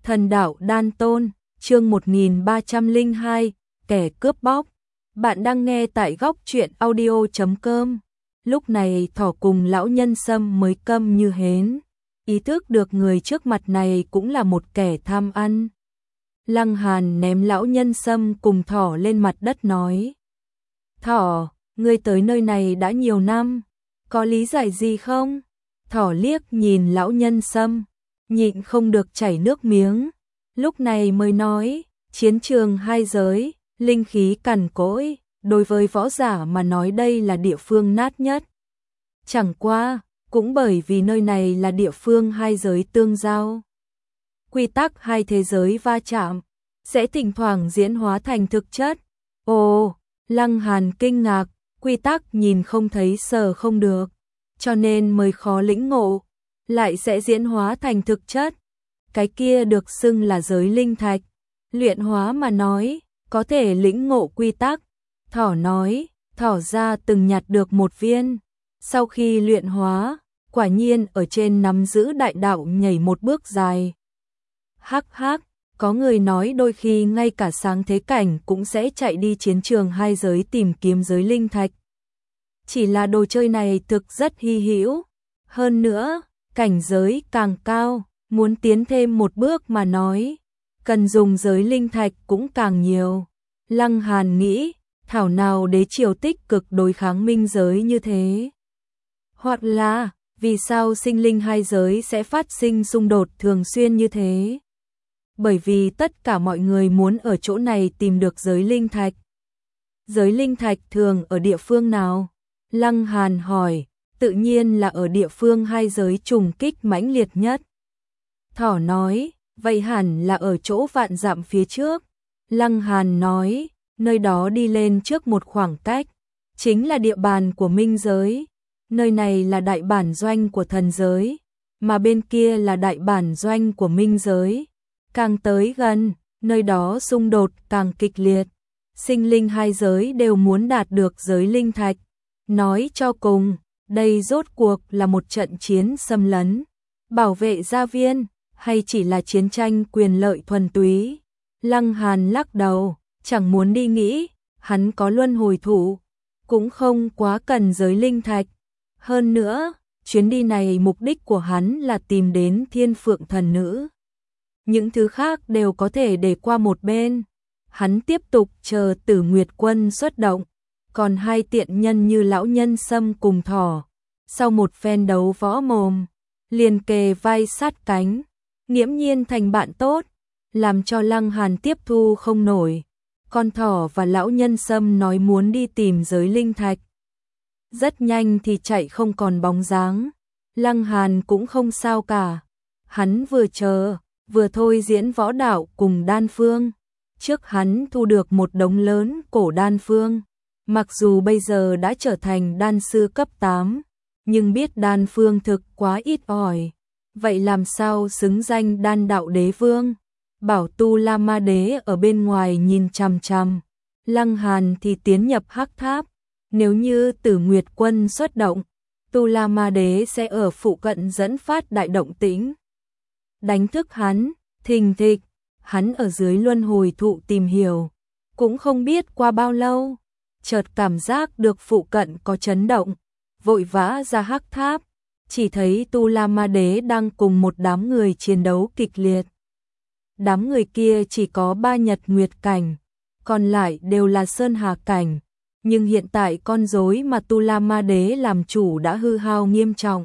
Thần đạo đan tôn, chương 1302, kẻ cướp bóc. Bạn đang nghe tại góc truyện audio.com. Lúc này thỏ cùng lão nhân sâm mới câm như hến, ý thức được người trước mặt này cũng là một kẻ tham ăn. Lăng Hàn ném lão nhân sâm cùng thỏ lên mặt đất nói: Thỏ, ngươi tới nơi này đã nhiều năm, có lý giải gì không? Thỏ liếc nhìn lão nhân sâm, nhịn không được chảy nước miếng, lúc này mới nói: chiến trường hai giới, linh khí cằn cỗi, đối với võ giả mà nói đây là địa phương nát nhất. Chẳng qua, cũng bởi vì nơi này là địa phương hai giới tương giao. Quy tắc hai thế giới va chạm, sẽ thỉnh thoảng diễn hóa thành thực chất. Ồ, Lăng Hàn kinh ngạc, quy tắc nhìn không thấy sờ không được, cho nên mới khó lĩnh ngộ, lại sẽ diễn hóa thành thực chất. Cái kia được xưng là giới linh thạch, luyện hóa mà nói, có thể lĩnh ngộ quy tắc. Thỏ nói, thỏ ra từng nhặt được một viên, sau khi luyện hóa, quả nhiên ở trên nắm giữ đại đạo nhảy một bước dài. Hắc hắc, có người nói đôi khi ngay cả sáng thế cảnh cũng sẽ chạy đi chiến trường hai giới tìm kiếm giới linh thạch. Chỉ là đồ chơi này thực rất hy hữu, hơn nữa, cảnh giới càng cao, muốn tiến thêm một bước mà nói, cần dùng giới linh thạch cũng càng nhiều. Lăng Hàn nghĩ, thảo nào đế triều tích cực đối kháng minh giới như thế. Hoặc là, vì sao sinh linh hai giới sẽ phát sinh xung đột thường xuyên như thế? Bởi vì tất cả mọi người muốn ở chỗ này tìm được giới linh thạch. Giới linh thạch thường ở địa phương nào? Lăng Hàn hỏi, tự nhiên là ở địa phương hai giới trùng kích mãnh liệt nhất. Thỏ nói, vậy hẳn là ở chỗ vạn dặm phía trước. Lăng Hàn nói, nơi đó đi lên trước một khoảng cách, chính là địa bàn của minh giới. Nơi này là đại bản doanh của thần giới, mà bên kia là đại bản doanh của minh giới. Càng tới gần, nơi đó xung đột càng kịch liệt. Sinh linh hai giới đều muốn đạt được giới linh thạch. Nói cho cùng, đây rốt cuộc là một trận chiến xâm lấn, bảo vệ gia viên, hay chỉ là chiến tranh quyền lợi thuần túy? Lăng Hàn lắc đầu, chẳng muốn đi nghĩ, hắn có luân hồi thủ, cũng không quá cần giới linh thạch. Hơn nữa, chuyến đi này mục đích của hắn là tìm đến Thiên Phượng thần nữ. Những thứ khác đều có thể để qua một bên. Hắn tiếp tục chờ Tử Nguyệt quân xuất động, còn hai tiện nhân như lão nhân sâm cùng thỏ, sau một phen đấu võ mồm, liền kề vai sát cánh, nghiễm nhiên thành bạn tốt, làm cho Lăng Hàn tiếp thu không nổi. Con thỏ và lão nhân sâm nói muốn đi tìm giới linh thạch, rất nhanh thì chạy không còn bóng dáng. Lăng Hàn cũng không sao cả, hắn vừa chờ, vừa thôi diễn võ đạo cùng đan phương. Trước hắn thu được một đống lớn cổ đan phương, mặc dù bây giờ đã trở thành đan sư cấp 8, nhưng biết đan phương thực quá ít ỏi, vậy làm sao xứng danh đan đạo đế vương? Bảo Tu La Ma Đế ở bên ngoài nhìn chằm chằm, Lăng Hàn thì tiến nhập hắc tháp. Nếu như Tử Nguyệt quân xuất động, Tu La Ma Đế sẽ ở phụ cận dẫn phát đại động tĩnh, đánh thức hắn. Thình thịch, hắn ở dưới luân hồi thụ tìm hiểu, cũng không biết qua bao lâu, chợt cảm giác được phụ cận có chấn động, vội vã ra hắc tháp, chỉ thấy Tu La Ma Đế đang cùng một đám người chiến đấu kịch liệt. Đám người kia chỉ có 3 nhật nguyệt cảnh, còn lại đều là sơn hà cảnh, nhưng hiện tại con rối mà Tu La Ma Đế làm chủ đã hư hao nghiêm trọng.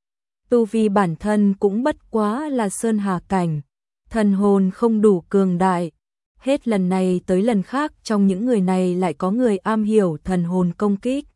Tu vi bản thân cũng bất quá là sơn hà cảnh, thần hồn không đủ cường đại. Hết lần này tới lần khác trong những người này lại có người am hiểu thần hồn công kích,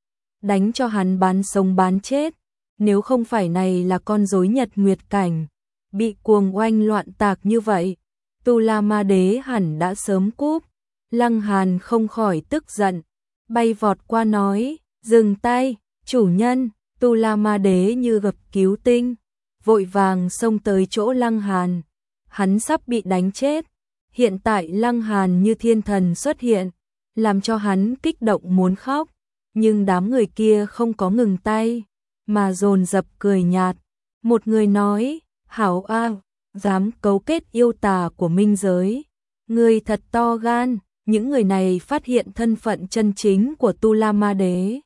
đánh cho hắn bán sống bán chết. Nếu không phải này là con rối nhật nguyệt cảnh, bị cuồng oanh loạn tạc như vậy, Tu La Ma Đế hẳn đã sớm cúp. Lăng Hàn không khỏi tức giận, bay vọt qua nói, dừng tay, chủ nhân. Tu La Ma Đế như gặp cứu tinh, vội vàng xông tới chỗ Lăng Hàn. Hắn sắp bị đánh chết, hiện tại Lăng Hàn như thiên thần xuất hiện, làm cho hắn kích động muốn khóc, nhưng đám người kia không có ngừng tay, mà dồn dập cười nhạt. Một người nói, hảo a, dám cấu kết yêu tà của minh giới. Người thật to gan, những người này phát hiện thân phận chân chính của Tu La Ma Đế.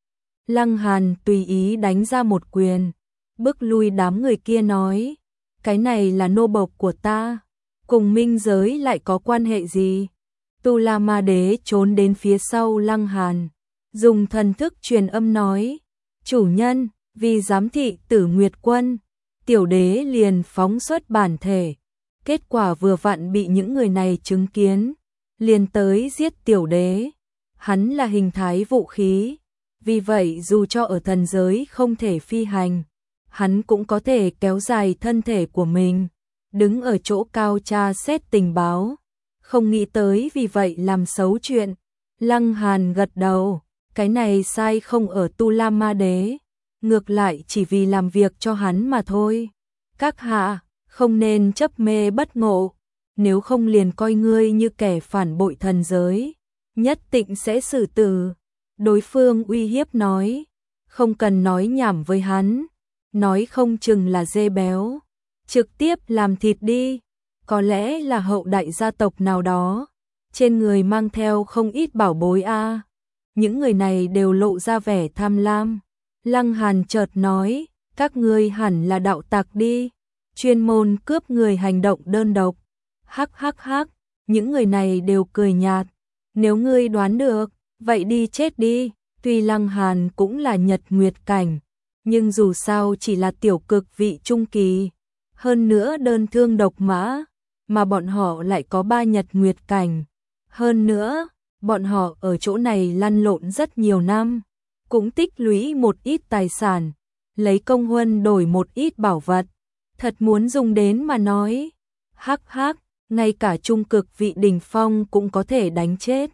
Lăng Hàn tùy ý đánh ra một quyền, bước lui đám người kia nói, cái này là nô bộc của ta, cùng minh giới lại có quan hệ gì? Tu La Ma Đế trốn đến phía sau Lăng Hàn, dùng thần thức truyền âm nói, chủ nhân, vì giám thị Tử Nguyệt Quân, tiểu đế liền phóng xuất bản thể, kết quả vừa vặn bị những người này chứng kiến, liền tới giết tiểu đế. Hắn là hình thái vũ khí, vì vậy dù cho ở thần giới không thể phi hành, hắn cũng có thể kéo dài thân thể của mình, đứng ở chỗ cao tra xét tình báo, không nghĩ tới vì vậy làm xấu chuyện. Lăng Hàn gật đầu, cái này sai không ở Tu La Ma Đế, ngược lại chỉ vì làm việc cho hắn mà thôi. Các hạ, không nên chấp mê bất ngộ, nếu không liền coi ngươi như kẻ phản bội thần giới, nhất định sẽ xử tử. Đối phương uy hiếp nói, không cần nói nhảm với hắn, nói không chừng là dê béo, trực tiếp làm thịt đi, có lẽ là hậu đại gia tộc nào đó, trên người mang theo không ít bảo bối a. Những người này đều lộ ra vẻ tham lam. Lăng Hàn chợt nói, các ngươi hẳn là đạo tặc đi, chuyên môn cướp người hành động đơn độc. Hắc hắc hắc, những người này đều cười nhạt, nếu ngươi đoán được, vậy đi chết đi. Tuy Lăng Hàn cũng là nhật nguyệt cảnh, nhưng dù sao chỉ là tiểu cực vị trung kỳ, hơn nữa đơn thương độc mã, mà bọn họ lại có 3 nhật nguyệt cảnh. Hơn nữa, bọn họ ở chỗ này lăn lộn rất nhiều năm, cũng tích lũy một ít tài sản, lấy công huân đổi một ít bảo vật, thật muốn dùng đến mà nói. Hắc hắc, ngay cả trung cực vị đỉnh phong cũng có thể đánh chết.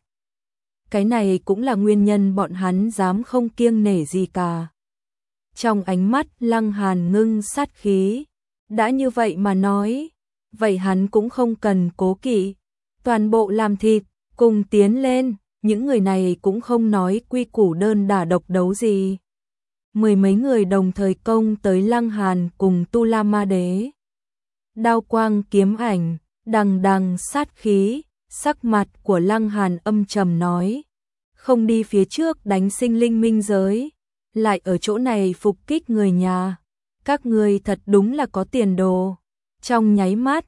Cái này cũng là nguyên nhân bọn hắn dám không kiêng nể gì cả. Trong ánh mắt Lăng Hàn ngưng sát khí, đã như vậy mà nói, vậy hắn cũng không cần cố kỵ, toàn bộ làm thịt, cùng tiến lên, những người này cũng không nói quy củ đơn đả độc đấu gì. Mười mấy người đồng thời công tới Lăng Hàn cùng Tu La Ma Đế. Đao quang kiếm ảnh, đằng đằng sát khí, sắc mặt của Lăng Hàn âm trầm nói, không đi phía trước đánh sinh linh minh giới, lại ở chỗ này phục kích người nhà, các ngươi thật đúng là có tiền đồ. Trong nháy mắt,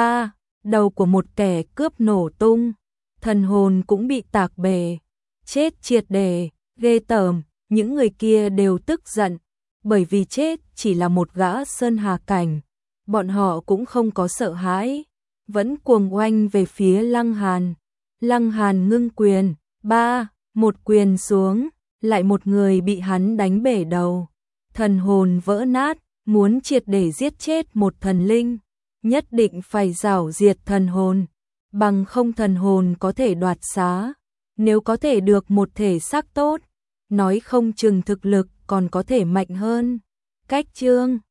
đầu của một kẻ cướp nổ tung, thần hồn cũng bị tạc bể, chết triệt để, ghê tởm. Những người kia đều tức giận, bởi vì chết chỉ là một gã sơn hà cảnh, bọn họ cũng không có sợ hãi, vẫn cuồng oanh về phía Lăng Hàn. Lăng Hàn ngưng quyền, một quyền xuống, lại một người bị hắn đánh bể đầu, thần hồn vỡ nát. Muốn triệt để giết chết một thần linh, nhất định phải rảo diệt thần hồn, bằng không thần hồn có thể đoạt xá. Nếu có thể được một thể xác tốt, nói không chừng thực lực còn có thể mạnh hơn. Cách chương